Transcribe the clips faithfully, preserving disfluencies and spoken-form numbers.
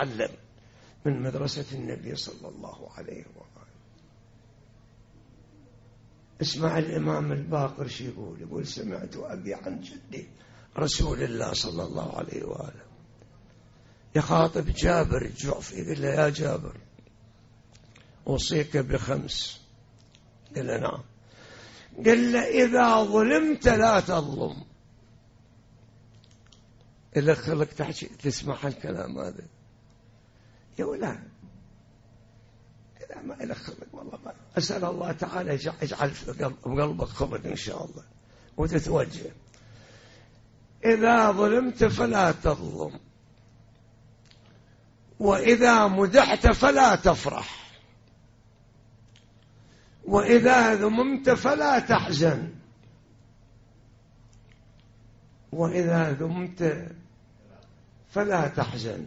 يتعلم من مدرسة النبي صلى الله عليه وآله. اسمع الإمام الباقر شو يقول، يقول سمعت أبي عن جدي رسول الله صلى الله عليه وآله يخاطب جابر الجعفي، يقول له يا جابر أوصيك بخمس. قال له نعم. قال له إذا ظلمت لا تظلم. إلا خلق تحكي تسمع الكلام هذا يا ولا لا، ما إلا خلق والله. ما أسأل الله تعالى يجعل في قلبك خلق إن شاء الله وتتوجه. إذا ظلمت فلا تظلم، وإذا مدحت فلا تفرح، وإذا ذممت فلا تحزن، وإذا ذممت فلا تحزن.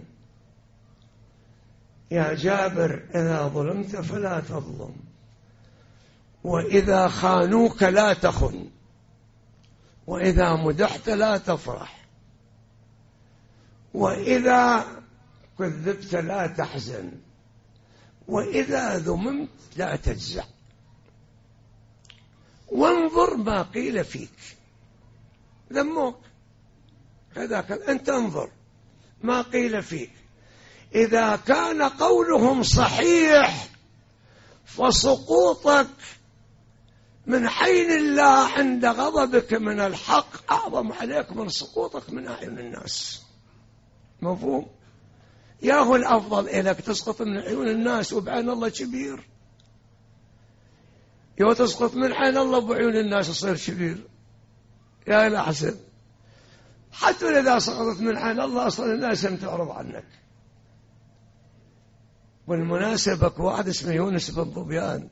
يا جابر إذا ظلمت فلا تظلم، وإذا خانوك لا تخن، وإذا مدحت لا تفرح، وإذا كذبت لا تحزن، وإذا ذممت لا تجزع. وانظر ما قيل فيك. ذموك هذاك أنت انظر ما قيل فيك. إذا كان قولهم صحيح فسقوطك من عين الله عند غضبك من الحق أعظم عليك من سقوطك من أعين الناس. مفهوم؟ ياهو الأفضل إليك تسقط من عيون الناس وبعين الله كبير، يا تسقط من عين الله وبعيون الناس يصير كبير. يا الأحسن حتى إذا سقطت من عين الله أصلا الناس لم تعرض عنك. والمناسبة واحد اسمه يونس بن ظبيان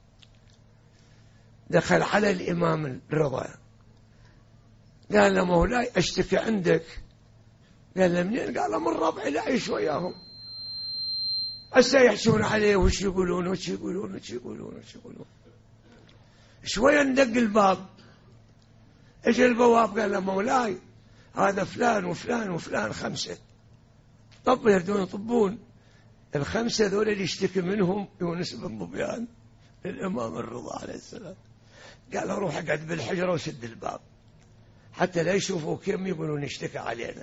دخل على الإمام الرضا قال له مولاي أشتكي عندك. قال له منين؟ قال له من ربعي لا أعيش وياهم هسه يحشون عليه وش يقولون وش يقولون وش يقولون وش يقولون. شوية ندق الباب، اجى البواب قال له مولاي هذا فلان وفلان وفلان خمسة. طب يردون يطبون الخمسة ذول اللي يشتكي منهم يونس بن ظبيان للإمام الرضا عليه السلام. قال روح اقعد بالحجرة وسد الباب حتى لا يشوفوا كم يقولون يشتكي علينا.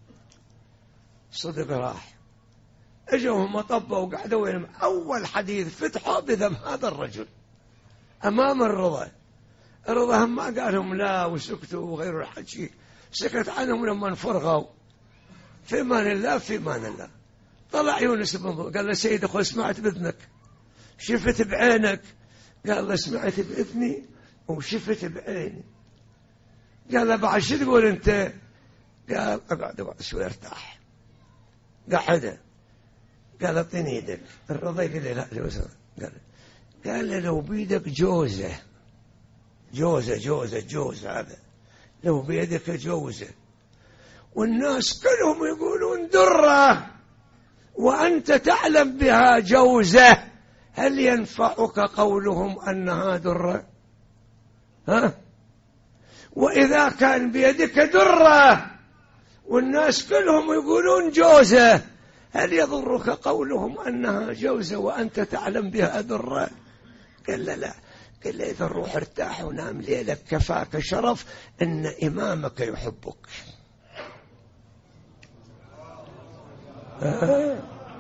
صدق راح. اجوا هم طبوا وقعدوا وينهم. أول حديث فتحوا بذم هذا الرجل أمام الرضا. الرضا هم ما قالهم لا وسكتوا وغير الحكي، سكت عنهم لما انفرغوا. في امان الله في امان الله. طلع يونس بن ظبيان قال له سيد أخوي سمعت بإذنك شفت بعينك. قال له سمعت بإذني وشفت بعيني. قال له بعد شو تقول أنت؟ قال اقعد اقعد شوي ارتاح. قعده قال اعطيني يدك. الرضا قال له لا جوزة. قال قال له لو بيدك جوزة جوزة جوزة جوزة هذا لو بيدك جوزة والناس كلهم يقولون درة وأنت تعلم بها جوزة، هل ينفعك قولهم أنها درة؟ ها؟ وإذا كان بيدك درة والناس كلهم يقولون جوزة، هل يضرك قولهم أنها جوزة وأنت تعلم بها درة؟ قال لا لا. قال له إذا الروح ارتاح ونام ليلك كفاك شرف أن إمامك يحبك. آه.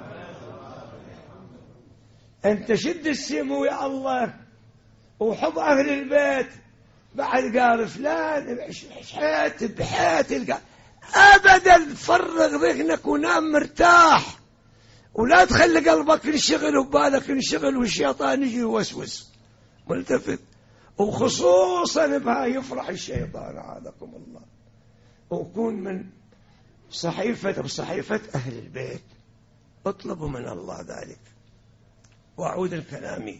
أنت شد السمو يا الله وحب أهل البيت. بعد قال فلان حيت بحيت القال أبدا. فرغ ذهنك ونام مرتاح ولا تخلي قلبك ينشغل وبالك ينشغل والشيطان يجي يوسوس ملتفت. وخصوصا بها يفرح الشيطان عاذكم الله. وكون من صحيفة بصحيفة أهل البيت. اطلبوا من الله ذلك. وأعود الكلام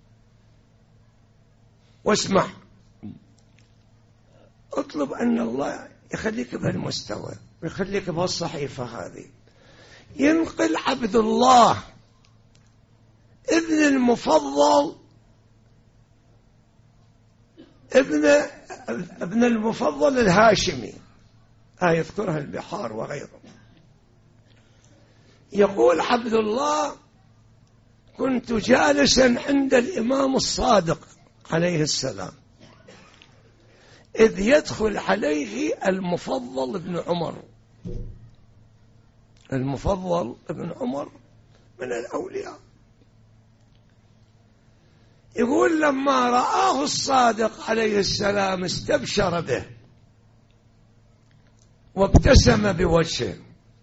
واسمع. اطلب أن الله يخليك بهالمستوى ويخليك بهالصحيفة هذه. ينقل عبد الله ابن المفضل ابن ابن المفضل الهاشمي، آه يذكرها البحار وغيره. يقول عبد الله: كنت جالسا عند الإمام الصادق عليه السلام إذ يدخل عليه المفضل بن عمر. المفضل بن عمر من الأولياء. يقول: لما رآه الصادق عليه السلام استبشر به وابتسم بوجهه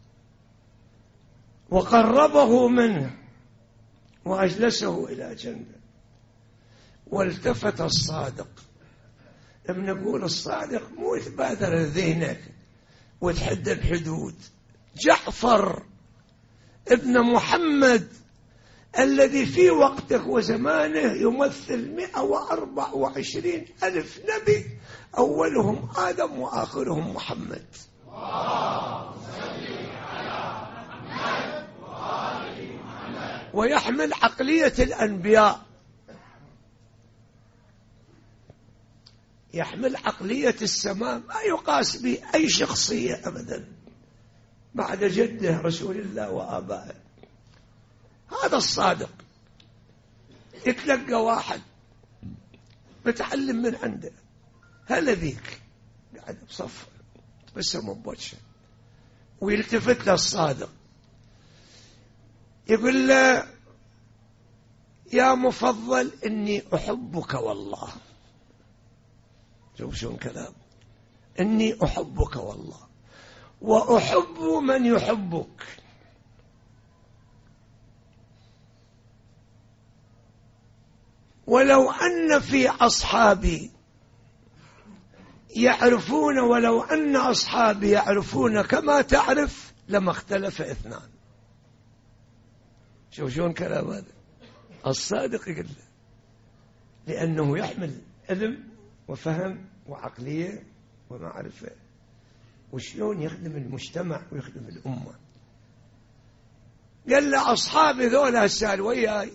وقربه منه وأجلسه إلى جنبه، والتفت الصادق. لم نقول الصادق مو يتبادر ذهنك وتحد الحدود. جعفر ابن محمد الذي في وقته وزمانه يمثل مئة وأربعة وعشرين ألف نبي، أولهم آدم وآخرهم محمد. ويحمل عقلية الأنبياء، يحمل عقلية السماء، ما يقاس به أي شخصية أبدا بعد جده رسول الله وآبائه. هذا الصادق. يتلقى واحد متعلم من عنده، هلا ذيك قاعد بصف تبسم بوجهه، ويلتفت له الصادق يقول له: يا مفضل إني أحبك والله. شوف شون كلام، إني أحبك والله وأحب من يحبك. ولو أن في أصحابي يعرفون ولو أن أصحابي يعرفون كما تعرف لما اختلف اثنان. شوف شون كلام هذا الصادق يقول له، لأنه يحمل علم وفهم وعقلية ومعرفة، وشلون يخدم المجتمع ويخدم الأمة. قال له: أصحابي ذولا سأل وياي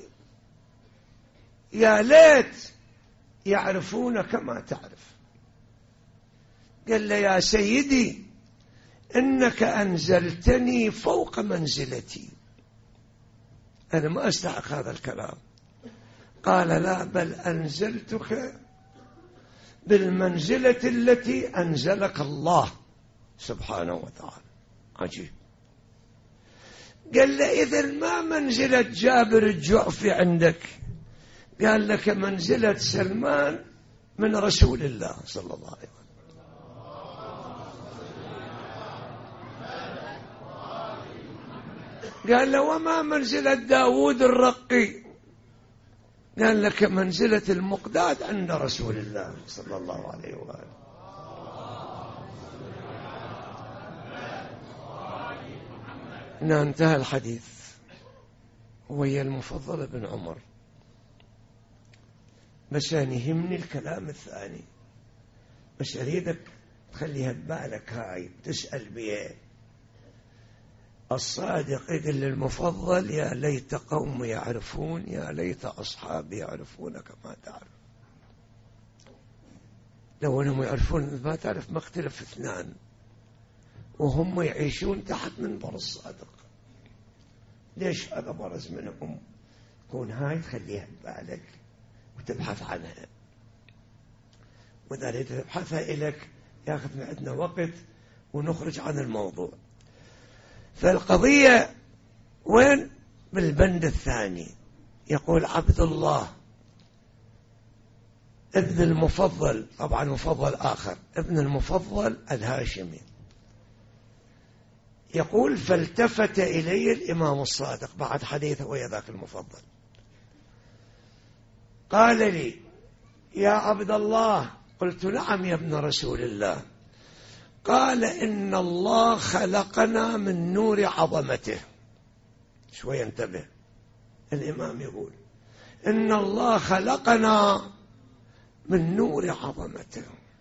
يا ليت يعرفون كما تعرف. قال له: يا سيدي إنك أنزلتني فوق منزلتي، أنا ما أستحق هذا الكلام. قال: لا، بل أنزلتك بالمنزلة التي أنزلك الله سبحانه وتعالى. عجيب. قال له: إذن ما منزلة جابر الجعفي عندك؟ قال لك: منزلة سلمان من رسول الله صلى الله عليه وسلم. قال له: وما منزلة داود الرقي؟ قال لك: منزلة المقداد عند رسول الله صلى الله عليه وآله. هنا انتهى الحديث. وهي المفضل بن عمر. بس أنا يهمني الكلام الثاني، بس أريدك تخليها ببالك، هاي تسأل بيه. الصادق يقول للمفضل: يا ليت قوم يعرفون، يا ليت أصحابي يعرفون كما تعرف. لو أنهم يعرفون ما تعرف ما اختلف اثنان، وهم يعيشون تحت منبر الصادق. ليش هذا برز منهم؟ كون هاي تخليها ببالك وتبحث عنها، وإذا أريد تبحثها إليك ياخذ من عندنا وقت ونخرج عن الموضوع. فالقضية وين؟ بالبند الثاني. يقول عبد الله ابن المفضل، طبعا مفضل آخر، ابن المفضل الهاشمي، يقول: فالتفت إلي الإمام الصادق بعد حديثه ويا ذاك المفضل، قال لي: يا عبد الله. قلت: نعم يا ابن رسول الله. قال: إن الله خلقنا من نور عظمته. شوي انتبه، الإمام يقول: إن الله خلقنا من نور عظمته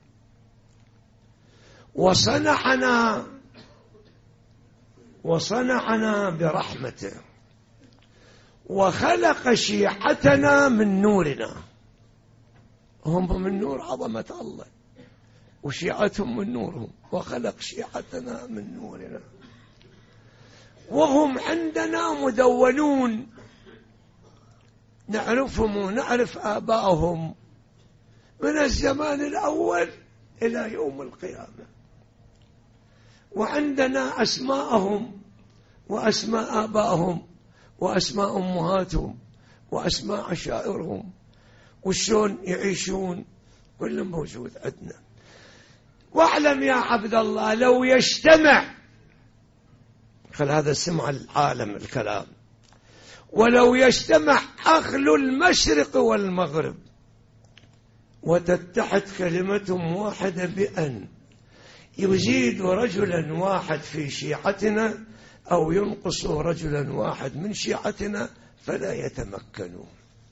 وصنعنا وصنعنا برحمته وخلق شيعتنا من نورنا. هم من نور عظمة الله وشيعتهم من نورهم، وخلق شيعتنا من نورنا وهم عندنا مدونون، نعرفهم ونعرف آبائهم من الزمان الأول إلى يوم القيامة، وعندنا أسماءهم وأسماء آبائهم وأسماء أمهاتهم وأسماء عشائرهم وشون يعيشون، كل موجود عندنا. واعلم يا عبد الله لو يجتمع، خل هذا سمع العالم الكلام، ولو يجتمع أهل المشرق والمغرب وتتحد كلمتهم واحدة بأن يزيدوا رجلا واحد في شيعتنا أو ينقصوا رجلا واحد من شيعتنا فلا يتمكنون،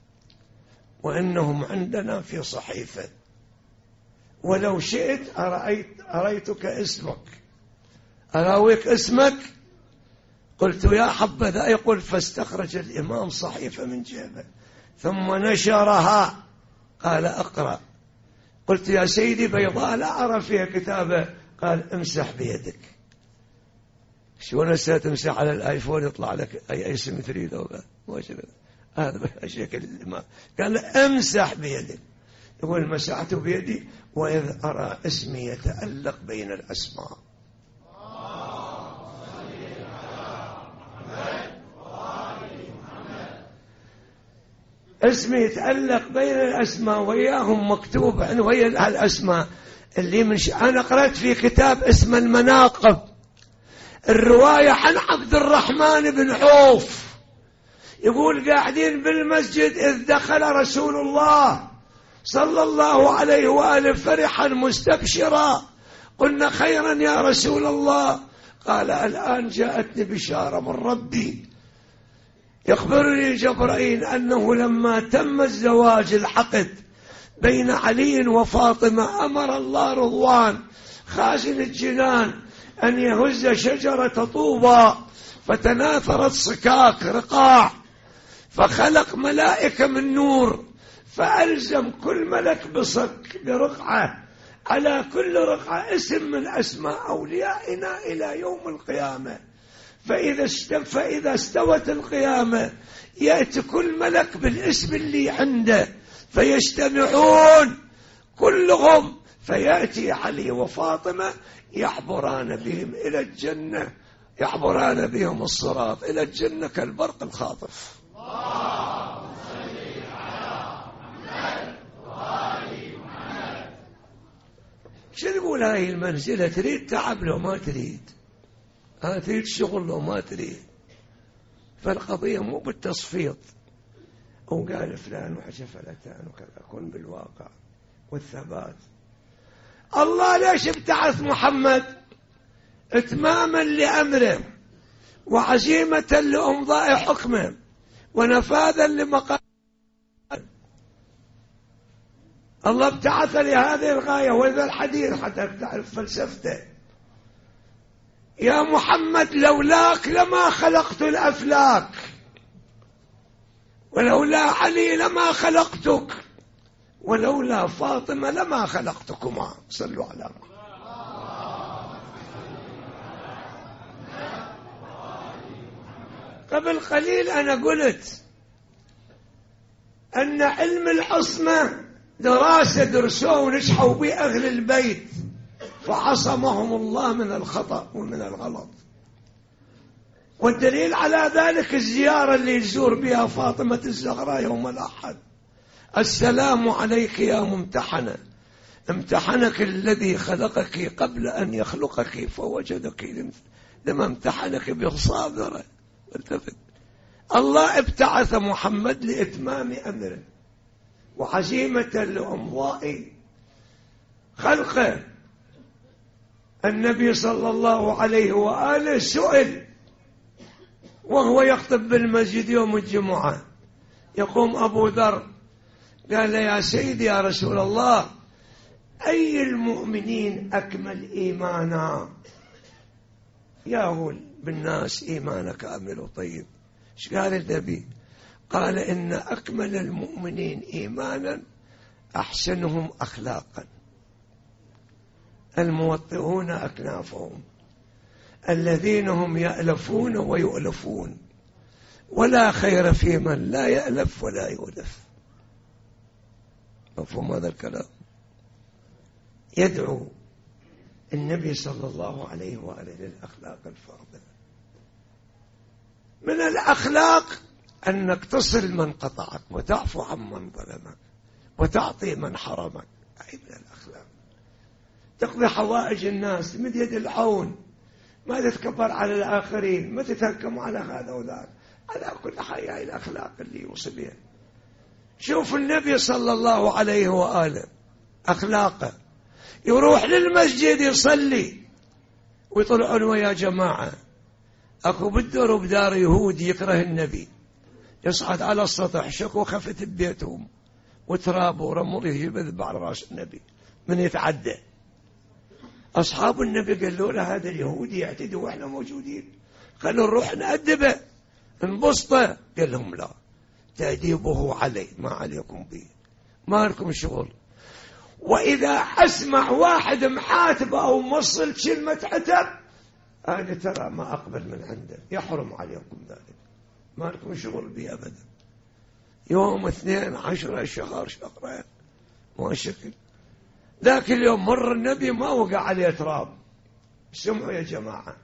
وإنهم عندنا في صحيفة. ولو شئت أرأيت أريتك اسمك، أراويك اسمك، قلت يا حبذا، يقول فاستخرج الإمام صحيفة من جيبه ثم نشرها، قال أقرأ. قلت يا سيدي بيضاء لا أرى فيها كتابة، قال امسح بيدك. شو نسيت تمسح على الآيفون يطلع لك أي اسم تريده، هذا شكل الإمام، قال امسح بيدك. يقول مسحت بيدي وإذ أرى اسمي يتألق بين الأسماء. اسمي يتألق بين الأسماء وياهم مكتوب ويا الأسماء اللي من ش... أنا قرأت في كتاب اسمه المناقب الرواية عن عبد الرحمن بن عوف، يقول قاعدين بالمسجد إذ دخل رسول الله صلى الله عليه وآله فرحا مستبشرا، قلنا خيرا يا رسول الله، قال الآن جاءتني بشارة من ربي يخبرني جبرائيل أنه لما تم الزواج العقد بين علي وفاطمة أمر الله رضوان خازن الجنان أن يهز شجرة طوبى فتناثرت صكاك رقاع، فخلق ملائكة من نور، فألزم كل ملك بصك برقعة، على كل رقعة اسم من أسماء أوليائنا إلى يوم القيامة. فإذا فإذا استوت القيامة يأتي كل ملك بالاسم اللي عنده فيجتمعون كلهم، فيأتي علي وفاطمة يعبران بهم إلى الجنة، يعبران بهم الصراط إلى الجنة كالبرق الخاطف. اللهم صل على محمد وآل محمد. شو نقول هاي المنزلة؟ تريد تعب لو ما تريد، ها تريد شغل لو ما تريد. فالقضية مو بالتصفيط أو قال فلان وحشى فلتان وكذا، أكون بالواقع والثبات. الله ليش ابتعث محمد؟ اتماما لأمره وعزيمة لإمضاء حكمه ونفاذا لمقام الله. ابتعث لهذه الغاية، وإذا الحديث حتى تعرف فلسفته. يا محمد لولاك لما خلقت الأفلاك، ولولا علي لما خلقتك، ولولا فاطمة لما خلقتكما. صلوا على محمد. قبل قليل أنا قلت أن علم العصمة دراسة درسوه ونجحوا به أهل البيت، فعصمهم الله من الخطأ ومن الغلط. والدليل على ذلك الزيارة اللي يزور بها فاطمة الزهراء يوم الأحد. السلام عليك يا ممتحنة، امتحنك الذي خلقك قبل أن يخلقك فوجدك لما امتحنك بصابرة. الله ابتعث محمد لإتمام أمره وعزيمة لإمضاء خلقه. النبي صلى الله عليه وآله سئل وهو يخطب بالمسجد يوم الجمعة، يقوم أبو ذر قال يا سيدي يا رسول الله أي المؤمنين أكمل إيمانا؟ يا هو بالناس إيمانك كامل وطيب. ايش قال النبي؟ قال إن أكمل المؤمنين إيمانا أحسنهم أخلاقا، الموطئون أكنافهم، الذين هم يألفون ويؤلفون، ولا خير في من لا يألف ولا يؤلف. مفهوم هذا الكلام؟ يدعو النبي صلى الله عليه وآله للأخلاق الفاضلة. من الأخلاق أنك تصل من قطعك وتعفو عن من ظلمك وتعطي من حرمك. أي من الأخلاق. تقضي حوائج الناس بمد يد العون، ما تتكبر على الآخرين، ما تتهكم على هذا وذاك. على كل حال هاي الأخلاق اللي يوصي بها. شوف النبي صلى الله عليه وآله أخلاقه، يروح للمسجد يصلي ويطلعون ويا جماعة. أكو بالدور بدار يهودي يكره النبي، يصعد على السطح شكو خفت ببيتهم وتراب ورمل يجيب يذبح على راس النبي من يتعدى. أصحاب النبي قالوا له هذا اليهودي يعتدي وإحنا موجودين، خلوا نروح نأدبه نبسطه. قال لهم لا، تأديبه علي ما عليكم به، ما لكم شغل. وإذا أسمع واحد محاتب أو موصل كلمة عتب، أنا ترى ما أقبل من عنده، يحرم عليكم ذلك، ما لكم شغل به أبدا. يوم اثنين عشرة شهر شهرين ما شكل. ذاك اليوم مر النبي ما وقع عليه تراب. سمعوا يا جماعة،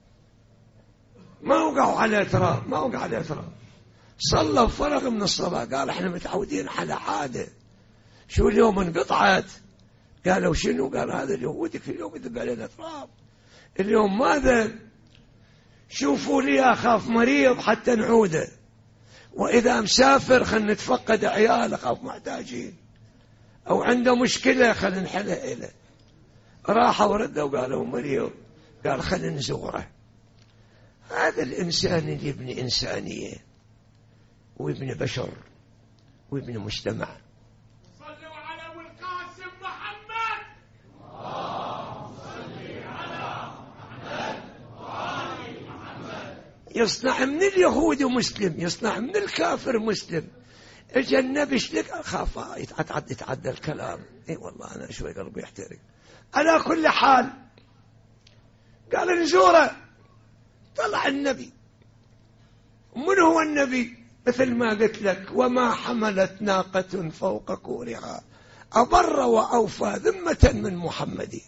ما وقعوا عليه تراب، ما وقع عليه تراب. صلى وفرغ من الصلاة. قال احنا متعودين على عادة، شو اليوم انقطعت؟ قالوا شنو؟ قال هذا اليهودي كل يوم يذب علينا تراب، اليوم ماذا؟ شوفوا لي أخاف مريض حتى نعوده، وإذا مسافر خلنا نتفقد عيال أخاف محتاجين، أو عنده مشكلة خلنا نحلها إله. راحوا وردوا وقالوا مريض، قال خلنا نزوره. هذا الإنسان اللي يبني إنسانية ويبني بشر ويبني مجتمع. صلوا على أبو القاسم محمد. اللهم صل على محمد وآل محمد. يصنع من اليهود مسلم، يصنع من الكافر مسلم. اجى النبي شلك اخاف يتعدى يتعدى الكلام. اي والله انا شوي قلبي يحترق. على كل حال قال نزوره. طلع النبي. من هو النبي؟ مثل ما قلت لك، وما حملت ناقة فوق كورها أبر وأوفى ذمة من محمد.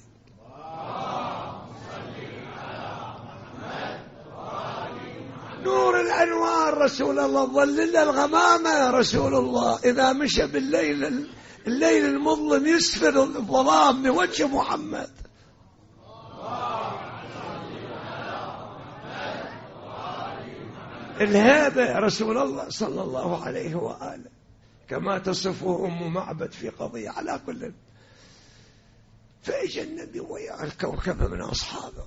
نور الأنوار رسول الله، ظلل الغمامة رسول الله. إذا مشى بالليل الليل المظلم يسفر الظلام بوجه محمد. الهابة رسول الله صلى الله عليه وآله، كما تصفه أم معبد في قضية. على كل، فإجى النبي ويا الكوكب من أصحابه،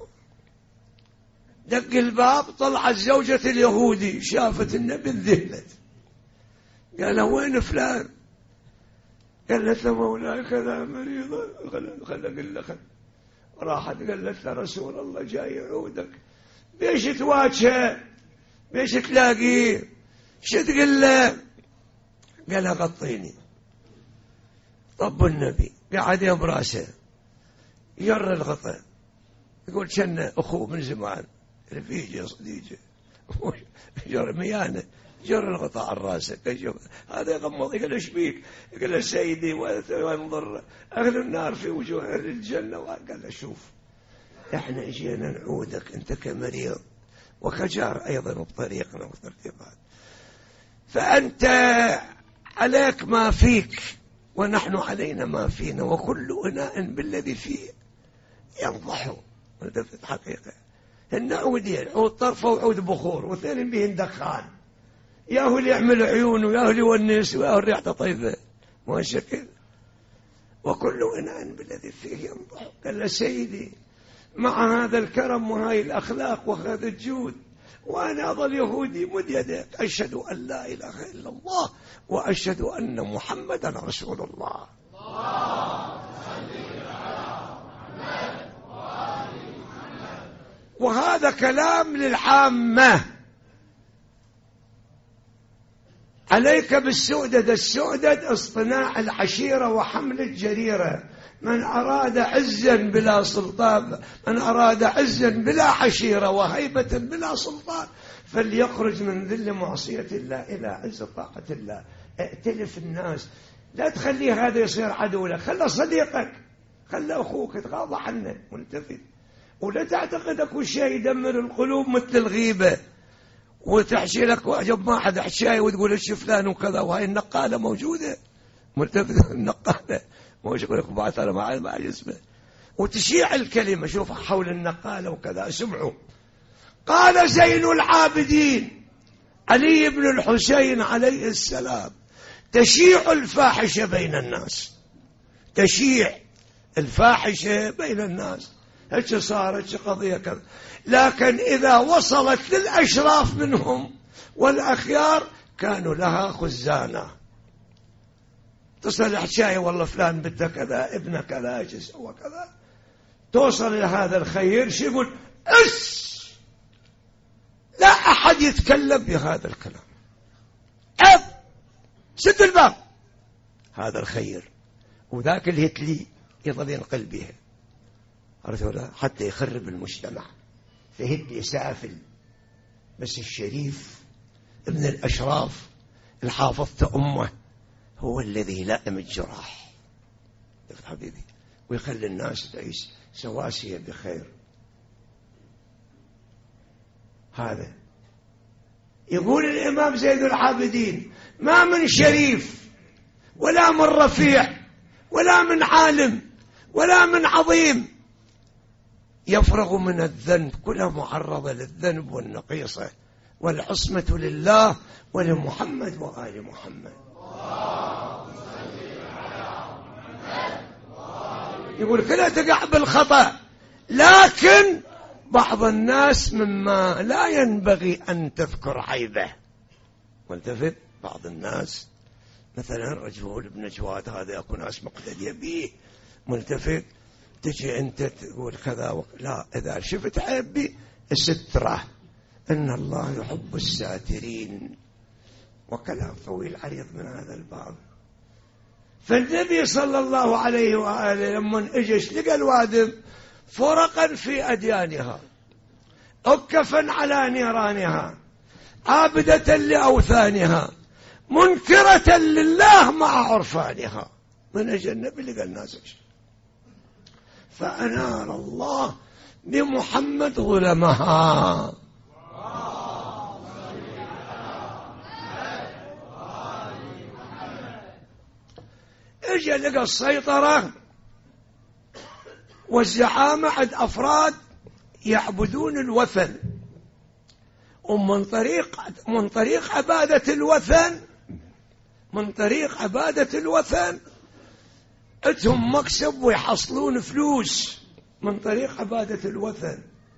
دق الباب، طلعت زوجة اليهودي، شافت النبي انذهلت. قال وين فلان؟ قالت له مولاي كذا مريضة. خل خل قل له. راحت قالت له رسول الله جاي يعودك. بيش تواجهه؟ بيش تلاقيه؟ شو تقول له؟ قال غطيني. طب النبي قاعد يم براسه يجر الغطاء، يقول كان أخوه من زمان رفيجه صديقه جر ميانه، جر الغطاء عن راسه. هذا يغمض. يقول ايش بيك؟ يقول له سيدي وانظر أهل النار في وجوه أهل الجنة. وقال له شوف، احنا اجينا نعودك انت كمريض وكجار أيضا بطريقنا وترتيبات، فأنت عليك ما فيك ونحن علينا ما فينا، وكل إناء بالذي فيه ينضح. هذا حقيقة. هن عودين، عود طرفة وعود بخور، واثنين بهن دخان، ياهو اللي يعمل عيون وياهو اللي يونس وياهو ريحته طيبة. ما شكل. وكل إناء بالذي فيه ينضح. قال له سيدي، مع هذا الكرم وهاي الأخلاق وهذا الجود، وأنا أظل يهودي، مد يدك، أشهد أن لا إله إلا الله وأشهد أن محمدا رسول الله. وهذا كلام للعامة. عليك بالسؤدد. السؤدد اصطناع العشيرة وحمل الجريرة. من أراد عزا بلا سلطان، من أراد عزا بلا عشيرة وهيبة بلا سلطان فليخرج من ذل معصية الله إلى عز طاقة الله. ائتلف الناس، لا تخلي هذا يصير عدو لك، خلى صديقك، خلى أخوك، تغاضى عنه والتفت. ولا تعتقد أكو شيء يدمر القلوب مثل الغيبة، وتحشي لك واجب ما حد حشاي وتقول ايش فلان وكذا، وهاي النقالة موجودة، ملتفت النقالة مو يقول لك بعث أنا ما ما اسمه، وتشيع الكلمة. شوف حول النقالة وكذا. سمعوا قال زين العابدين علي بن الحسين عليه السلام: تشيع الفاحشة بين الناس، تشيع الفاحشة بين الناس، هيك صارت قضية كذا. لكن إذا وصلت للأشراف منهم والأخيار كانوا لها خزانة، تصل حشاية والله فلان بده كذا، ابنه كذا، ايش سوى كذا، توصل إلى هذا الخير شو يقول؟ اس لا أحد يتكلم بهذا الكلام، أب سد الباب، هذا الخير. وذاك اللي يتلي يظل ينقل بها حتى يخرب المجتمع، فهد سافل. بس الشريف ابن الأشراف الحافظة أمه هو الذي يلائم الجراح حبيبي، ويخلي الناس تعيش سواسية بخير. هذا يقول الإمام زين العابدين: ما من شريف ولا من رفيع ولا من عالم ولا من عظيم يفرغ من الذنب، كلها معرضة للذنب والنقيصة، والعصمة لله ولمحمد وآل محمد. يقول كلها تقع بالخطأ، لكن بعض الناس مما لا ينبغي أن تذكر عيبه. والتفت بعض الناس مثلا رجل ابن جواد هذا يكون ناس مقتدية به، ملتفت تجي أنت تقول كذا و... لا، إذا شفت عيب بي السترة، إن الله يحب الساترين، وكلام طويل عريض من هذا الباب. فالنبي صلى الله عليه وآله لما اجش لقى الوادم فرقا في أديانها، أكفا على نيرانها، عابدة لأوثانها، منكرة لله مع عرفانها. من أجل النبي لقى الناس ايش؟ فأنار الله بمحمد ظلمها. اجى لقى السيطرة والزعامة عند أفراد يعبدون الوثن، ومن طريق من طريق عبادة الوثن من طريق عبادة الوثن اتهم مكسب ويحصلون فلوس من طريق عبادة الوثن.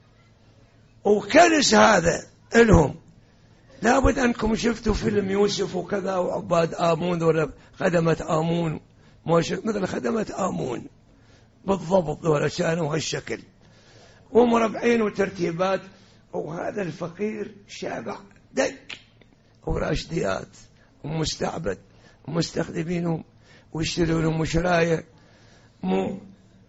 وكنس هذا لهم. لابد أنكم شفتوا فيلم يوسف وكذا وعباد آمون ولا خدمة آمون، مثل خدمة آمون بالضبط، ولا كانوا هالشكل ومربعين وترتيبات. وهذا الفقير شابع دك وراشديات ومستعبد ومستخدمينهم ويشترون مشراية مو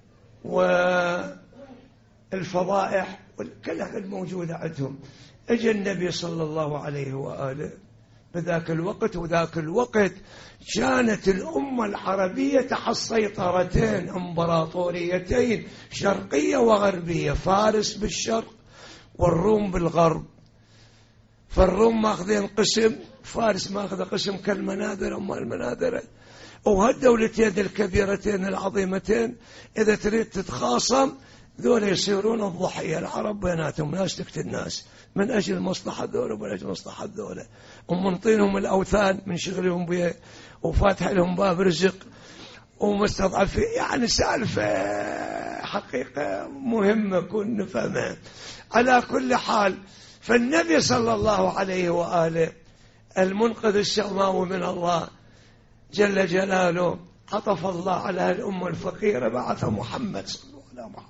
والفضائح والكلها الموجودة عندهم. اجى النبي صلى الله عليه وآله بذاك الوقت، وذاك الوقت كانت الأمة العربية تحت سيطرتين امبراطوريتين شرقية وغربية، فارس بالشرق والروم بالغرب. فالروم ماخذين قسم، فارس ماخذ قسم كالمناذر أما المناذرة. وهالدولتين الكبيرتين العظيمتين إذا تريد تتخاصم ذول يصيرون الضحية. العرب بيناتهم ناس تقتل ناس من أجل مصلحة ذولا ومن أجل مصلحة ذولا، ومنطينهم الأوثان من شغلهم بيه، وفاتح لهم باب رزق ومستضعف. يعني سالفة حقيقة مهمة كن نفهمها. على كل حال، فالنبي صلى الله عليه وآله المنقذ السماوي من الله جل جلاله عطف الله على الأمة الفقيرة، بعث محمد صلى الله عليه وسلم.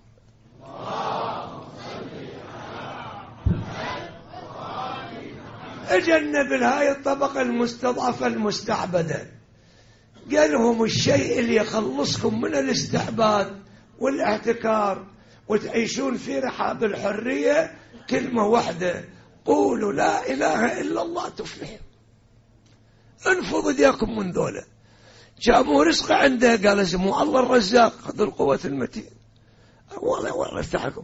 اجى النبي هاي الطبقة المستضعفة المستعبدة قال لهم الشيء اللي يخلصكم من الاستعباد والاحتكار وتعيشون في رحاب الحرية كلمة واحدة: قولوا لا إله إلا الله تفلحوا. انفضوا ايديكم من ذولا. جابوا رزق عنده قال اسمه الله الرزاق ذو القوة المتين. والله والله افتح لكم.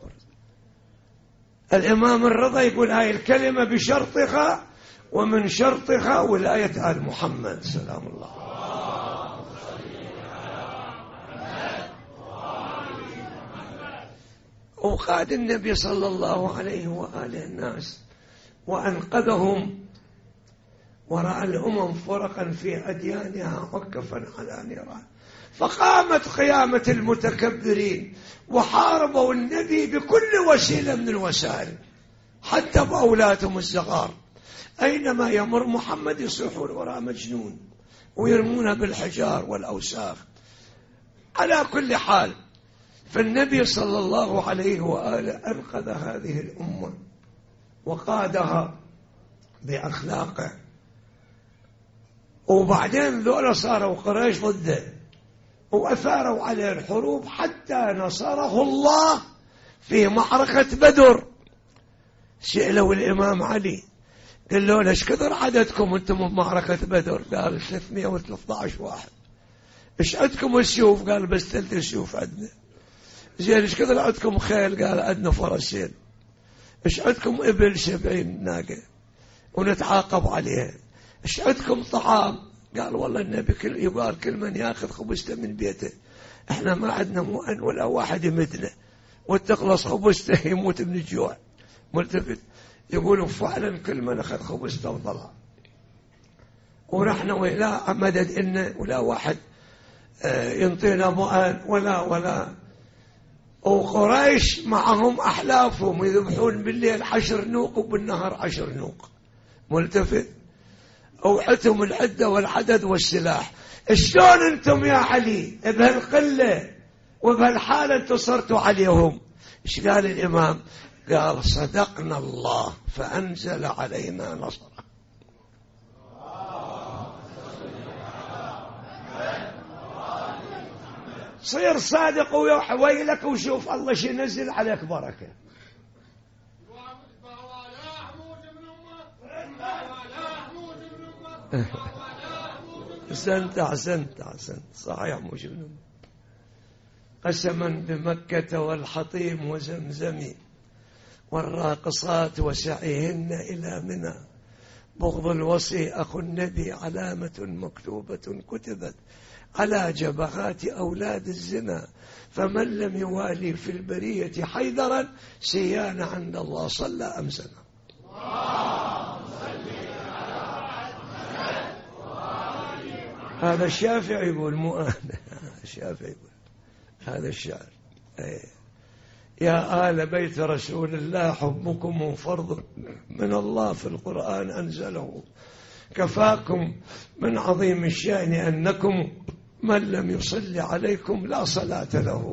الإمام الرضا يقول هاي الكلمة بشرطها ومن شرطها ولاية آل محمد سلام الله. وقاد النبي صلى الله عليه وآله الناس وأنقذهم ورأى الأمم فرقا في أديانها وكفا على نيران. فقامت قيامة المتكبرين وحاربوا النبي بكل وسيلة من الوسائل حتى بأولادهم الصغار. أينما يمر محمد يصيحون وراء مجنون ويرمونه بالحجار والأوساخ. على كل حال فالنبي صلى الله عليه وآله أنقذ هذه الأمة وقادها بأخلاقه. وبعدين ذولا صاروا قريش ضده وأثاروا عليه الحروب حتى نصره الله في معركة بدر. سألوا الإمام علي قال له ليش كثر عددكم أنتم بمعركة بدر؟ قال ثلاثمائة وثلاثة عشر واحد. إيش عندكم السيوف؟ قال بس ثلاث سيوف عندنا. زين إيش كثر عندكم خيل؟ قال عندنا فرسين. إيش عندكم إبل؟ سبعين ناقة ونتعاقب عليها. إيش عندكم طعام؟ قال والله النبي كل يقال كل من ياخذ خبزته من بيته. إحنا ما عندنا مؤن ولا واحد يمدنا وتخلص خبزته يموت من الجوع. ملتفت يقولوا فعلا كل من أخذ خبزته وطلع. ونحن ولا مدد إن ولا واحد ينطينا مؤن ولا ولا. وقريش معهم أحلافهم يذبحون بالليل عشر نوق وبالنهار عشر نوق. ملتفت أوعتهم العدة والعدد والسلاح. شلون أنتم يا علي بهالقلة وبهالحالة انتصرتوا عليهم؟ إيش قال الإمام؟ قال صدقنا الله فأنزل علينا نصره. صير صادق ويلك وشوف الله شي ينزل عليك بركة. أحسنت أحسنت أحسنت صحيح موجب الأمة. قسما بمكة والحطيم وزمزم والراقصات وسعيهن إلى منى. بغض الوصي أخو النبي علامة مكتوبة كتبت على جبهات أولاد الزنا. فمن لم يوالي في البرية حيدرا سيان عند الله صلى أمسنا. هذا الشافعي يقول مو أنا. الشافعي يقول هذا الشعر. أيه. يا آل بيت رسول الله حبكم فرض من الله في القرآن أنزله. كفاكم من عظيم الشأن أنكم من لم يصلي عليكم لا صلاة له.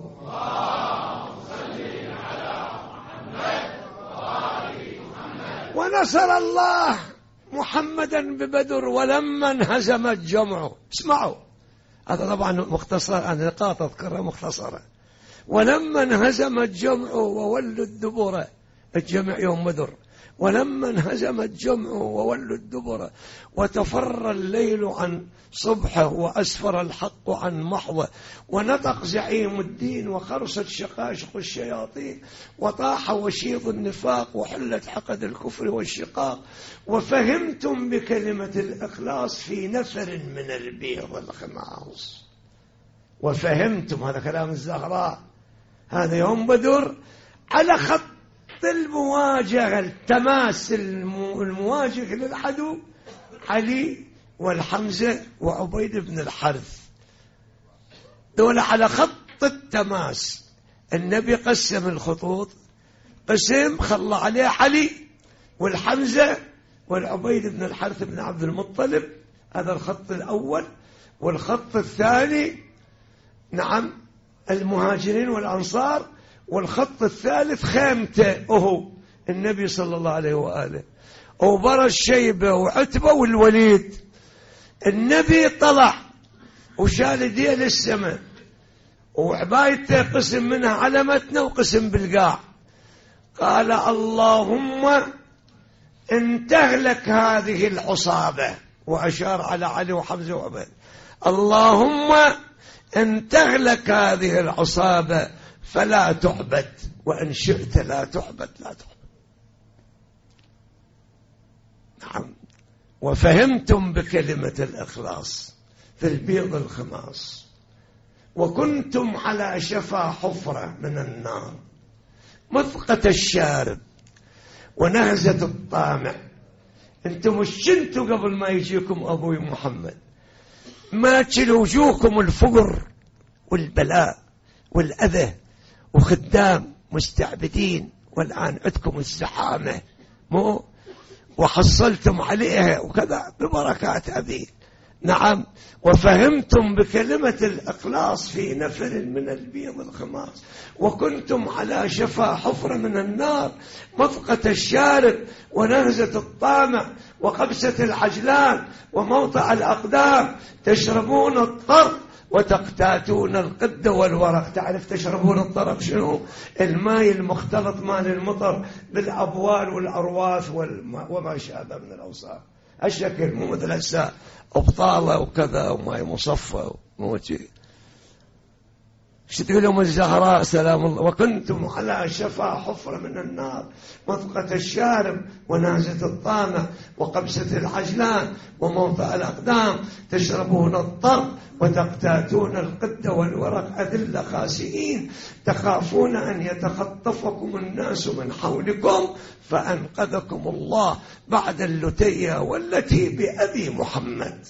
ونصر الله محمدا ببدر ولما انهزم الجمع. اسمعوا هذا طبعا مختصر، أنا نقاط أذكرها مختصرة. ولما انهزم الجمع وولوا الدبر. الجمع يوم بدر. ولما انهزم الجمع وولوا الدبر وتفر الليل عن صبحه وأسفر الحق عن محضه ونطق زعيم الدين وخرست شقاشق الشياطين وطاح وشيض النفاق وحلت حقد الكفر والشقاق وفهمتم بكلمة الإخلاص في نفر من البيض الخماص. وفهمتم هذا كلام الزهراء. هذا يوم بدر على خط المواجهة التماس المواجه للعدو علي والحمزة وعبيد بن الحارث. دول على خط التماس. النبي قسم الخطوط قسم خلى عليه علي والحمزة والعبيد بن الحارث بن عبد المطلب. هذا الخط الأول. والخط الثاني نعم المهاجرين والأنصار. والخط الثالث خيمته أهو النبي صلى الله عليه وآله وبرز شيبة وعتبة والوليد. النبي طلع وشال ديل السماء، وعبايته قسم منها على متنه وقسم بالقاع. قال اللهم ان تهلك هذه العصابة، وأشار على علي وحمزة وعبيد، اللهم ان تهلك هذه العصابة فلا تعبد، وإن شئت لا تعبد لا تعبد. نعم. وفهمتم بكلمة الإخلاص في البيض الخماس، وكنتم على شفا حفرة من النار، مثقة الشارب ونهزة الطامع. انتم شنتوا قبل ما يجيكم أبوي محمد؟ ما وجوهكم الفقر والبلاء والأذى وخدام مستعبدين، والآن عندكم الزحامة مو وحصلتم عليها وكذا ببركات أبي. نعم. وفهمتم بكلمة الإخلاص في نفر من البيض الخماس، وكنتم على شفا حفرة من النار، مفقة الشارب ونهزة الطامع وقبسة العجلان وموطع الأقدام، تشربون الطرق وتقتاتون القد والورق. تعرف تشربون الطرق شنو؟ الماء المختلط مال المطر بالأبوال والأرواث وما شابه من الأوصاف. الشكل مو مثل هسه أبطالة وكذا وماء مصفى وموتي. ايش تقول لهم الزهراء سلام الله؟ وكنتم على شفا حفرة من النار، مفقة الشارب ونازة الطامع وقبسة العجلان وموطأ الأقدام، تشربون الطرق وتقتاتون القد والورق، أذل خاسئين، تخافون أن يتخطفكم الناس من حولكم، فأنقذكم الله بعد اللتية والتي بأبي محمد.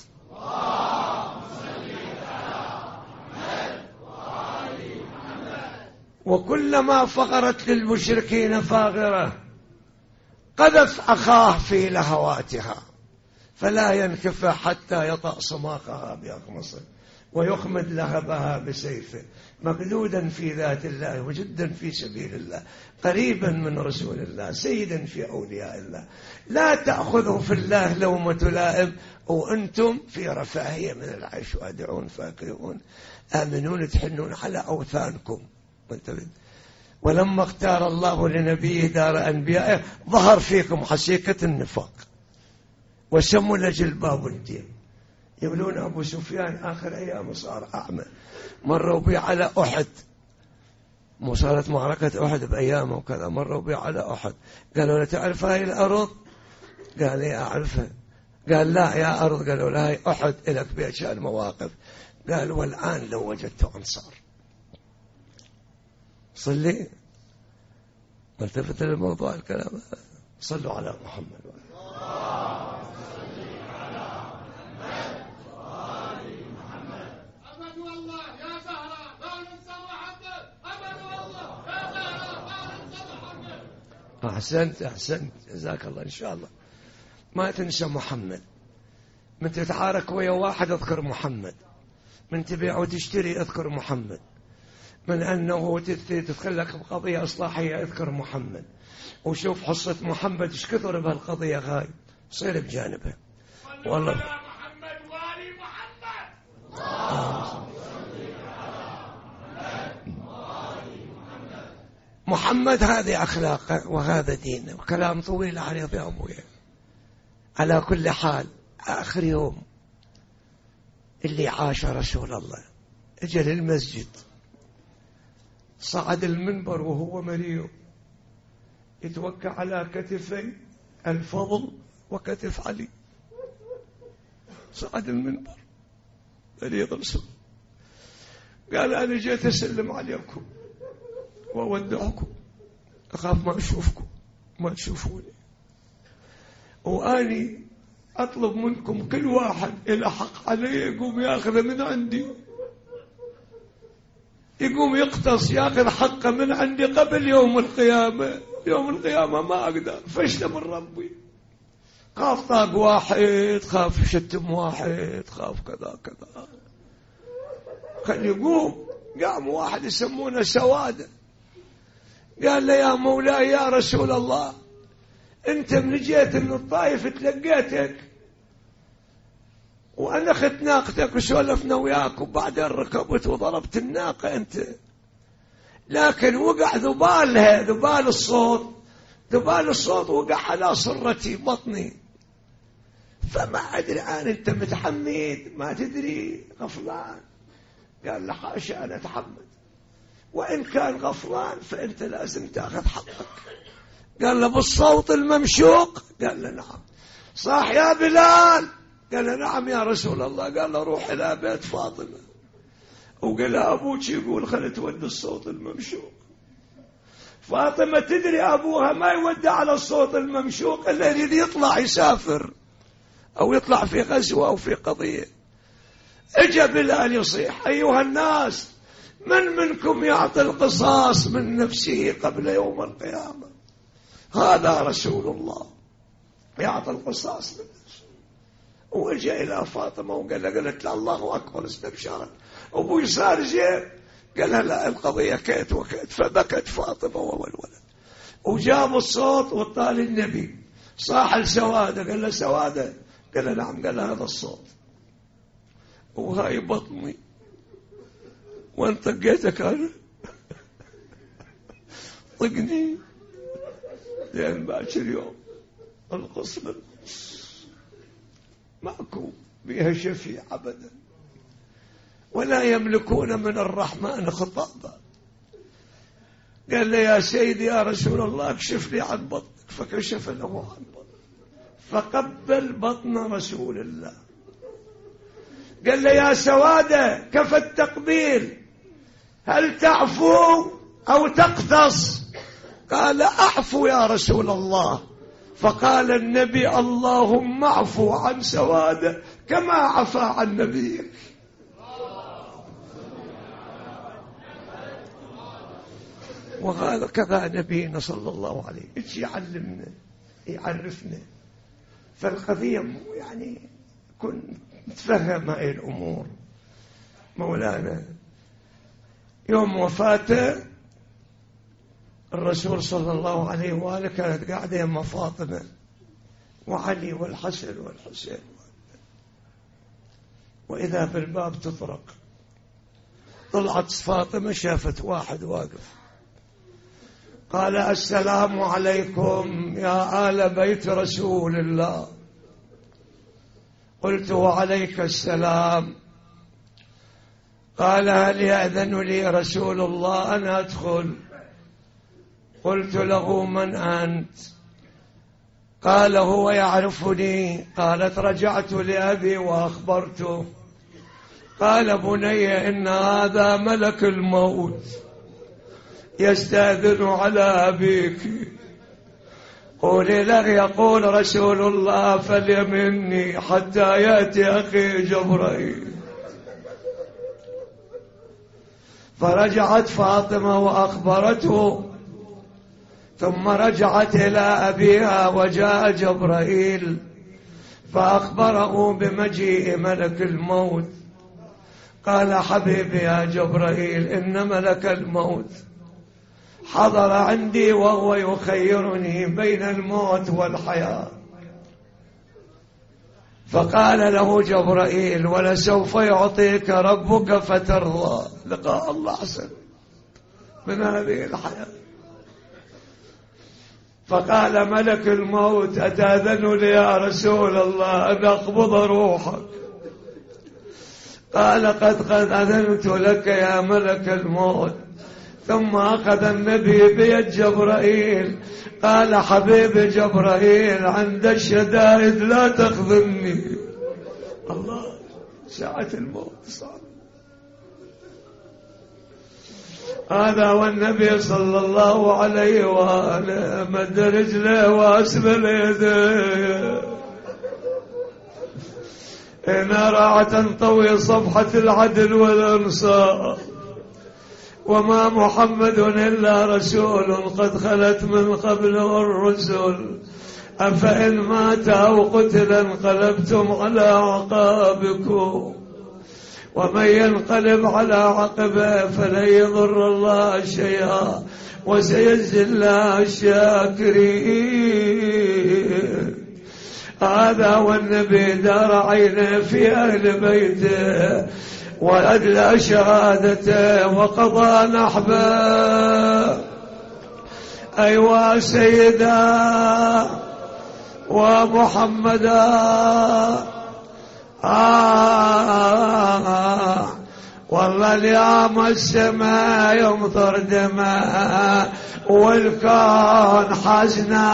وكلما فغرت للمشركين فاغرة قذف أخاه في لهواتها، فلا ينكف حتى يطأ صماخها بأقمصه ويخمد لهبها بسيفه، مقدودا في ذات الله وجدا في سبيل الله، قريبا من رسول الله، سيدا في أولياء الله، لا تأخذه في الله لومة لائم، وأنتم في رفاهية من العيش، وادعون فاكرون آمنون تحنون على أوثانكم. ولما اختار الله لنبيه دار أنبيائه ظهر فيكم حسيكة النفاق وسموا جلباب الدين. يقولون أبو سفيان آخر أيام صار أعمى، مروا بي على أحد، مو صارت معركة أحد بأيامه وكذا، مروا بي على أحد، قالوا له تعرف هاي الأرض؟ قال لي أعرفها. قال لا يا أرض، قالوا له هاي أحد إلك بأشياء المواقف. قال والآن لو وجدت أنصار. صلي ملتفت للموضوع الكلام. صلوا على محمد. أحسنت أحسنت جزاك الله. إن شاء الله ما تنسى محمد. من تتعارك ويا واحد اذكر محمد، من تبيع وتشتري اذكر محمد، من أنه تتخلق بقضية إصلاحية اذكر محمد، وشوف حصة محمد ايش كثر بهالقضية هاي، صير بجانبها. والله محمد والي محمد. محمد هذه أخلاقه وهذا دينه، وكلام طويل عليه يا أبويا. على كل حال آخر يوم اللي عاش رسول الله اجى للمسجد، صعد المنبر وهو مريض، يتوكى على كتفي الفضل وكتف علي. صعد المنبر مريض رسول، قال أنا جيت أسلم عليكم وأودعكم، أخاف ما أشوفكم ما تشوفوني، وأني أطلب منكم كل واحد إلى حق علي يقوم يأخذ من عندي، يقوم يقتص يأخذ حقه من عندي قبل يوم القيامة. يوم القيامة ما أقدر، فشل من ربي، خاف طاق واحد، خاف شتم واحد، خاف كذا كذا. خل يقوم. قام واحد يسمونه سوادة، قال له يا مولاي يا رسول الله، انت من جيت من الطائف تلقيتك وأنا أخذت ناقتك وسولفنا وياك وبعدين ركبت وضربت الناقة أنت، لكن وقع ذبالها، ذبال الصوت، ذبال الصوت وقع على صرتي بطني، فما أدري أنا أنت متحمد ما تدري غفلان. قال له حاشا أنا أتحمد، وإن كان غفلان فأنت لازم تأخذ حقك. قال له بالصوت الممشوق؟ قال له نعم. صاح يا بلال؟ قال له نعم يا رسول الله. قال له روح إلى بيت فاطمة وقال له أبوك يقول خلي تودي الصوت الممشوق. فاطمة تدري أبوها ما يودي على الصوت الممشوق إلا يريد يطلع يسافر أو يطلع في غزوة أو في قضية. اجى بلال يصيح أيها الناس من منكم يعطي القصاص من نفسه قبل يوم القيامة؟ هذا رسول الله يعطي القصاص من نفسه. وجاء إلى فاطمة وقال لها قالت له الله أكبر استبشرت. أبوي صار جيب قال لها لا القضية كيت وكيت، فبكت فاطمة والولد. وجاب الصوت وطال النبي صاح لسوادة قال له سوادة؟ قال له نعم. قال له هذا الصوت وهاي بطني وين طقيتك أنا؟ طقني لين باكر يوم القص بالقص ماكو بها شفيع أبدا، ولا يملكون من الرحمن خطابا. قال له يا سيدي يا رسول الله اكشف لي عن بطنك، فكشف له عن بطنك فقبل بطن رسول الله. قال له يا سوادة كفى التقبيل، هل تعفو أو تقتص؟ قال أعفو يا رسول الله. فقال النبي اللهم اعفو عن سوادة كما عفا عن نبيك. وهذا كذا نبينا صلى الله عليه وسلم يعلمنا يعرفنا. فالقضية يعني كن نتفهم هاي الأمور. مولانا يوم وفاته الرسول صلى الله عليه وآله كانت قاعدة يم فاطمة وعلي والحسن والحسين، وإذا بالباب تطرق. طلعت فاطمة شافت واحد واقف، قال السلام عليكم يا آل بيت رسول الله. قلت وعليك السلام. قال هل يأذن لي رسول الله أن أدخل؟ قلت له من أنت؟ قال هو يعرفني. قالت رجعت لأبي وأخبرته. قال بني إن هذا ملك الموت يستأذن على أبيك، قولي له يقول رسول الله فليمني حتى يأتي أخي جبرائيل. فرجعت فاطمة وأخبرته، ثم رجعت إلى أبيها وجاء جبرائيل فأخبره بمجيء ملك الموت. قال حبيبي يا جبرائيل إن ملك الموت حضر عندي وهو يخيرني بين الموت والحياة. فقال له جبرائيل ولسوف يعطيك ربك فترضى. لقاء الله أحسن من هذه الحياة. فقال ملك الموت أتأذن لي يا رسول الله أن أقبض روحك؟ قال قد قد أذنت لك يا ملك الموت. ثم أخذ النبي بيد جبرائيل قال حبيبي جبرائيل عند الشدائد لا تخذلني. الله ساعة الموت صار. هذا والنبي صلى الله عليه وآله مد رجله وأسفل يديه إن أرى تنطوي صفحة العدل والإنصاف. وما محمد إلا رسول قد خلت من قبله الرسل أفإن مات أو قتل انقلبتم على عقابكم ومن ينقلب على عقبه فلن يضر الله شيئا وسيجزي الله الشاكرين. هذا والنبي دار عينه في أهل بيته وأدلى شهادته وقضى نحبه. أيوا سيدا ومحمدا آه والله اليوم السماء يمطر دماء والكون حزنا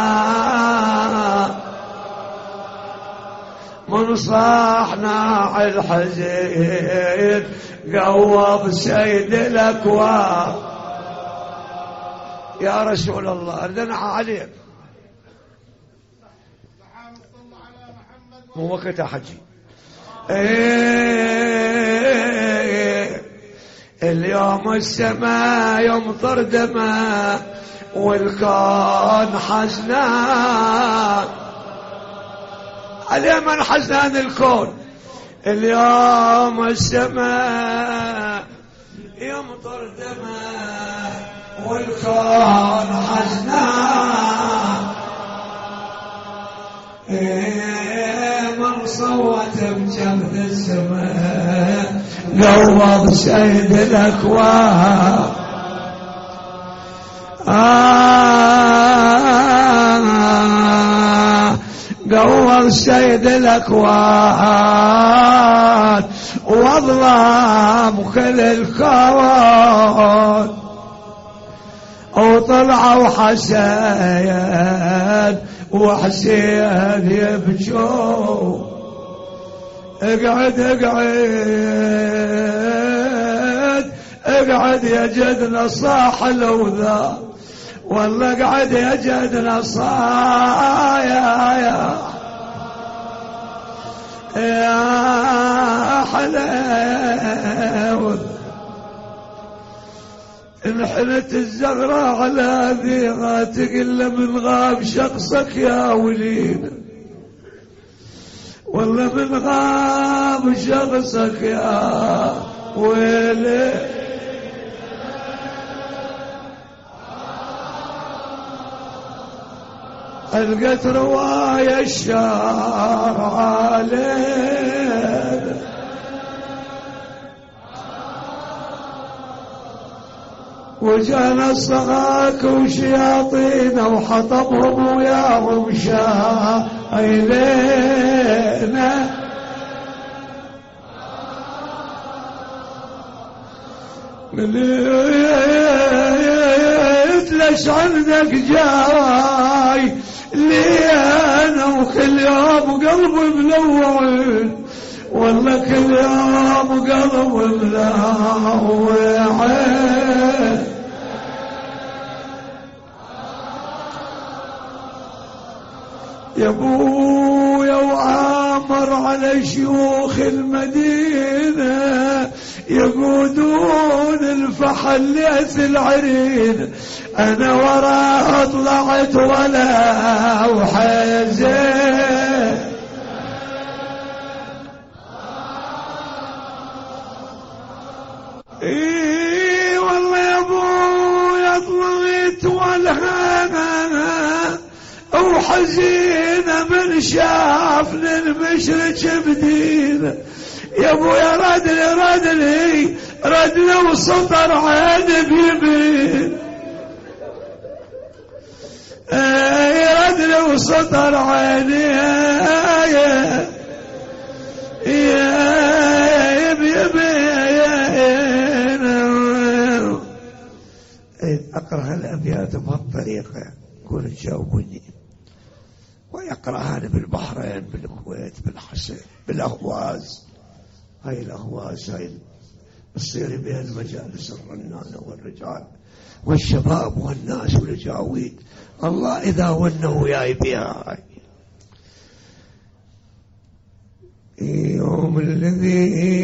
من صاحنا الحزين قوى بسيد الأكوان. يا رسول الله أردنا عليك مو وقت حجي. إيه اليوم السماء يمطر دماء والكون حزنان. عليه من حزنان الكون. اليوم السماء يمطر دماء والكون حزنان. إيه من صوت بجنب السماء قوض سيد الأكوان. آه قوض سيد الأكوان واظلام كل الكون. وطلعوا حسين وحسين يبجوا. اقعد اقعد اقعد يا جدنا صاح الوذا والله اقعد يا جدنا صاح يا يا يا حلاوة. انحنت الزغرة على ذيغة تقل من غاب شخصك يا ولينا والله من غاب شخصك يا ويلي. القت رواية الشار علينا وجانا الصغاك وشياطين وحطبهم وياهم شايلينا. قلت ليش عندك جاي لي انا وكل يوم قلبي ملوعين والله كل يوم قلبي ملوعين. يا ابويا وعامر على شيوخ المدينة يقودون الفحل ليث العرين. انا وراه طلعت ولا وحزين. اي والله يا ابويا طلعت ولا وحزينة من شافني المشرك بدينه. يا ابويا ردني ردني ردني وسطر عيني بيمين. اي ردني وسطر عيني يا يا بيمين. اقرا الابيات بهالطريقه قول تجاوبوني. ويقرأها بالبحرين بالكويت بالحسن بالأهواز. هاي الأهواز هاي تصير بها المجالس الرنانة والرجال والشباب والناس والجاويد. الله إذا ونه وياي بها هاي. يوم الذي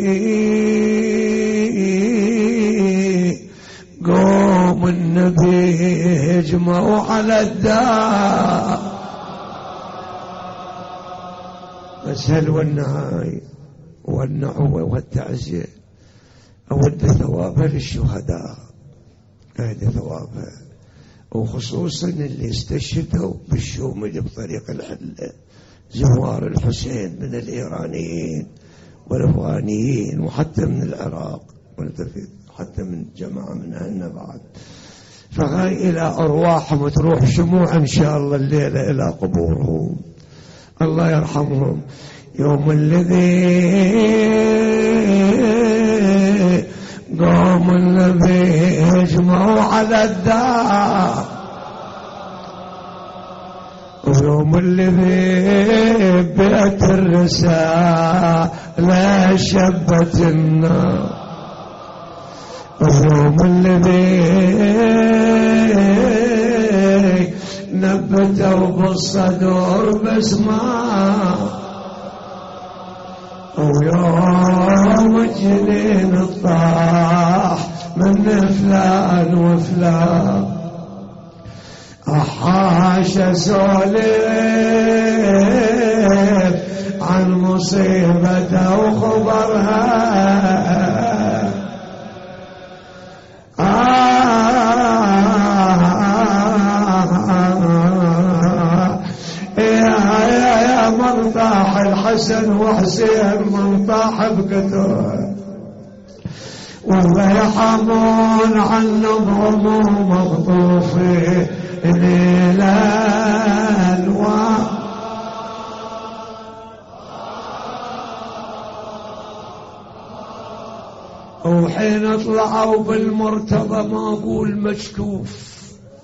قوم النبي يجمعوا على الدار بس هل والنهاية والنعوة والتعزية أود ثوابها للشهداء. هذا ثوابها وخصوصا اللي استشهدوا بالشوم اللي بطريق الحلة زوار الحسين من الإيرانيين والأفغانيين وحتى من العراق حتى من جماعة من هنا بعد، فغاي إلى أرواحهم تروح شموع إن شاء الله الليلة إلى قبورهم، الله يرحمهم. يوم الذي قوم النبي يجمعوا على الدار، ويوم الذي بيت الرسالة شبت النار، ويوم الذي نبتوا بالصدور بسماء، ويوم الجنين طاح من فلان وفلان، أحاش سولف عن مصيبته وخبرها، طاح الحسن وحسين من طاح بكتره، والله يرحمون عنهم مغضوفين إلى الوان. وحين طلعوا بالمرتضى ما أقول مشكوف،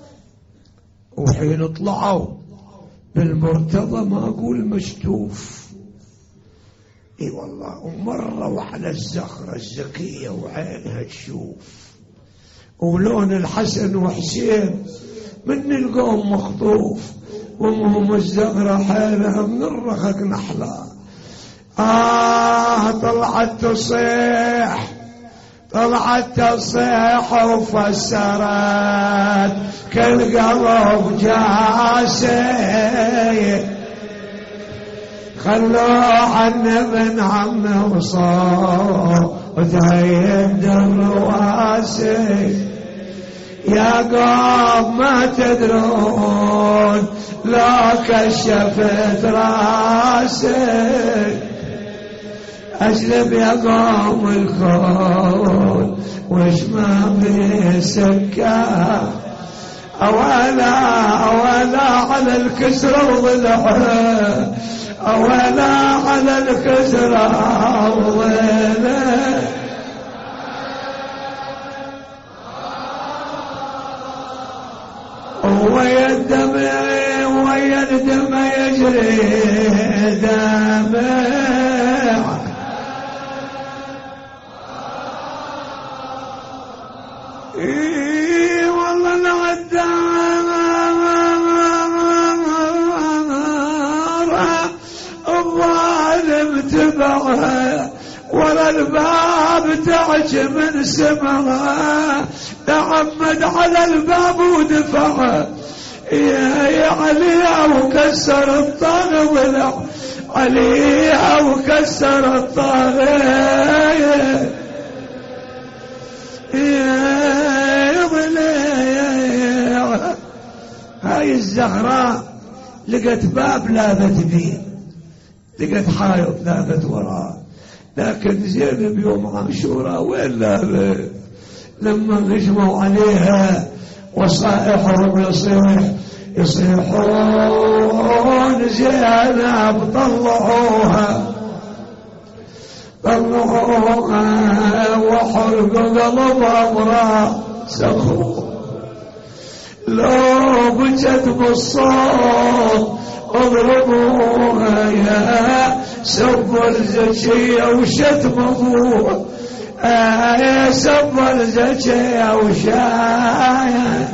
وحين طلعوا بالمرتضى ما أقول مشتوف، اي والله. ومروا على الزخرة الزكية وعينها تشوف، ولون الحسن وحسين من القوم مخطوف، وامهم الزغرة حيلها من الرخك نحلة. آه طلعت تصيح طلعت تصيح وفسرت كل قلب جاسي، خلوا عنا ابن عمي وصوت هيد الرواسي. يا قوم ما تدرون لو كشفت راسي، أجلب يا قوم الكون وش ما في سكة، أولا أولا على الكسرة وضلعه، أولا على الكسرة وضلعه. ويا الدمع ويا الدمع يجري دمع، اي والله النار الظالم تبعها، ولا الباب تعج من سمعها، تعمد على الباب ودفعها. يا علي وكسر الطاغ ضلع، علي وكسر الطاغ. يا ضلع هاي الزهراء لقت باب لابت بيه، لقت حائط لابت وراه، لكن زينب يوم عاشوراء وين لابت؟ لما غجموا عليها وصائحهم يصيح يصيحون زينب طلعوها طلعوها وحرقوا قلبها وراسخوا. لو بجت بالصوت اضربوها يا سب الزكية وشتموها، يا سب الزكية وشايا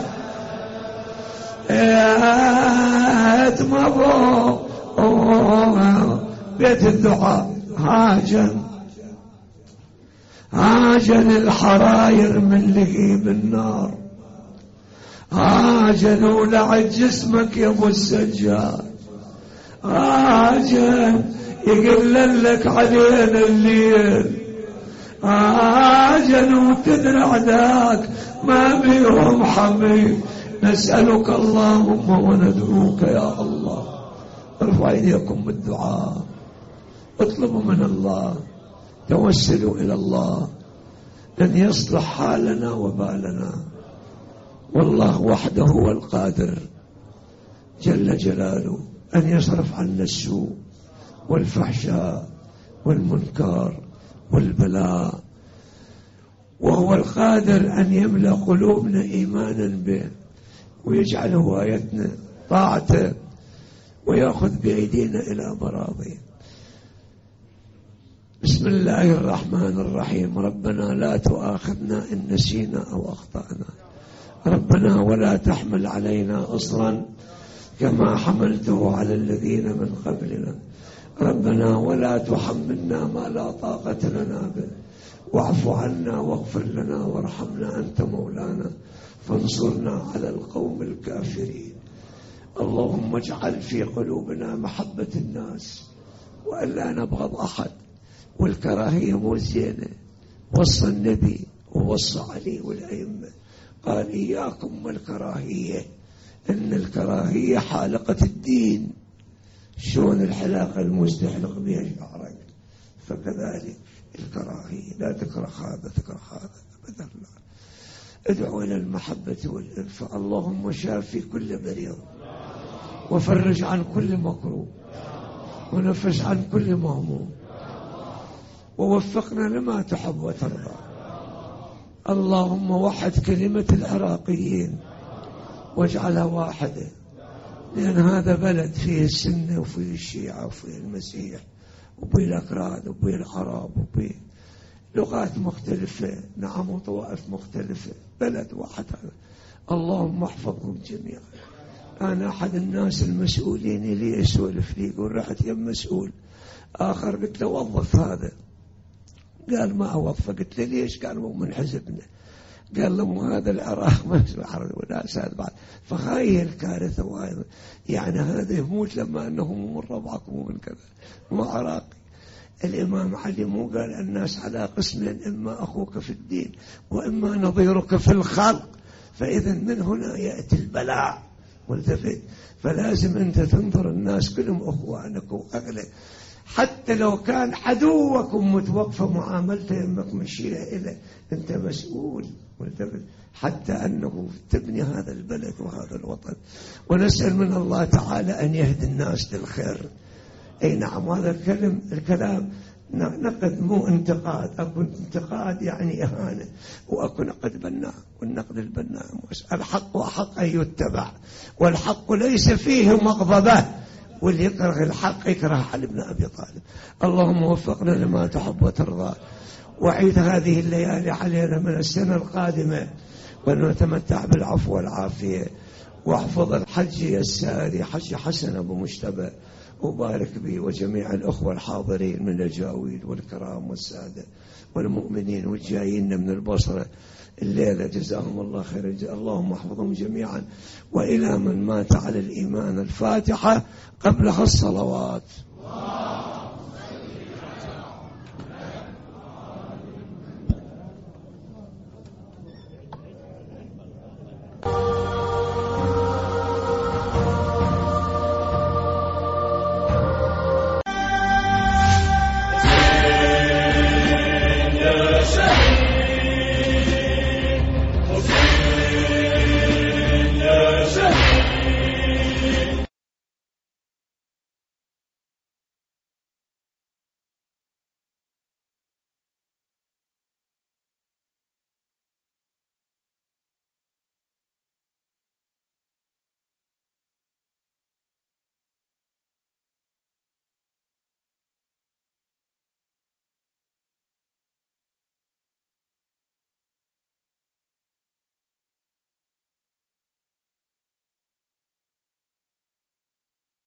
يا تمضوها. بيت الدعاء هاجن هاجن الحراير من لهيب النار، هاجن ولعت جسمك يا ابو السجاد، هاجن يقلل لك علينا الليل، هاجن وتدري عداك ما بيهم حميد. نسألك اللهم وندعوك يا الله ارفعوا ايديكم بالدعاء، اطلبوا من الله، توسلوا إلى الله أن يصلح حالنا وبالنا. والله وحده هو القادر جل جلاله أن يصرف عنا السوء والفحشاء والمنكر والبلاء، وهو القادر أن يملأ قلوبنا إيمانا به ويجعل هوايتنا طاعته ويأخذ بأيدينا إلى براضيه. بسم الله الرحمن الرحيم. ربنا لا تؤاخذنا إن نسينا أو أخطأنا، ربنا ولا تحمل علينا إصرا كما حملته على الذين من قبلنا، ربنا ولا تحملنا ما لا طاقة لنا به، واعف عنا واغفر لنا وارحمنا أنت مولانا فانصرنا على القوم الكافرين. اللهم اجعل في قلوبنا محبة الناس وألا نبغض أحد، والكراهية مو زينة. وصى النبي ووصى علي والأئمة، قال إياكم والكراهية، إن الكراهية حالقة الدين. شلون الحلاقة المستحلق بها شعرك، فكذلك الكراهية، لا تكره هذا تكره هذا أبدا. لا، ادعو إلى المحبة والإلفة. اللهم شافي كل مريض وفرج عن كل مكروه ونفس عن كل مهموم ووفقنا لما تحب وترضى. اللهم وحد كلمة العراقيين واجعلها واحدة، لأن هذا بلد فيه السنة وفيه الشيعة وفيه المسيح وفيه الأكراد وفيه العرب وفيه لغات مختلفة، نعم، وطوائف مختلفة، بلد واحد هذا. اللهم احفظهم جميعا. أنا أحد الناس المسؤولين اللي يسولف لي يقول رحت يم مسؤول آخر، قلت له وظف هذا، قال ما أوظفه. قلت له ليش؟ قال مو من حزبنا. قال له مو هذا العراق ما عربي وناس هذا بعد. فهاي الكارثة وايضا، يعني هذا يموت لما أنه مو من ربعك ومو من كذا، مو عراقي. الإمام علي مو قال الناس على قسمين، إما أخوك في الدين وإما نظيرك في الخلق، فإذا من هنا يأتي البلاء والتفت. فلازم أنت تنظر الناس كلهم أخوانك وأغلى، حتى لو كان عدوكم متوقفة معاملته يمك مشيئة إليه، أنت مسؤول والتفت حتى أنه تبني هذا البلد وهذا الوطن. ونسأل من الله تعالى أن يهدي الناس للخير. أي نعم، هذا الكلام الكلام نقد مو انتقاد. أكو انتقاد يعني إهانة، وأكو نقد بناء، والنقد البناء الحق وحق أن يتبع، والحق ليس فيه مغضبة، واللي يكره الحق يكره علي بن أبي طالب. اللهم وفقنا لما تحب وترضى، وعيد هذه الليالي علينا من السنة القادمة، ونتمتع بالعفو والعافية. واحفظ الحج الساري حج حسن أبو مجتبى، وبارك به وجميع الأخوة الحاضرين من الجاويد والكرام والسادة والمؤمنين والجايين من البصرة الليلة، جزاهم الله خير الجزاء. اللهم احفظهم جميعا. وإلى من مات على الإيمان الفاتحة قبلها الصلوات.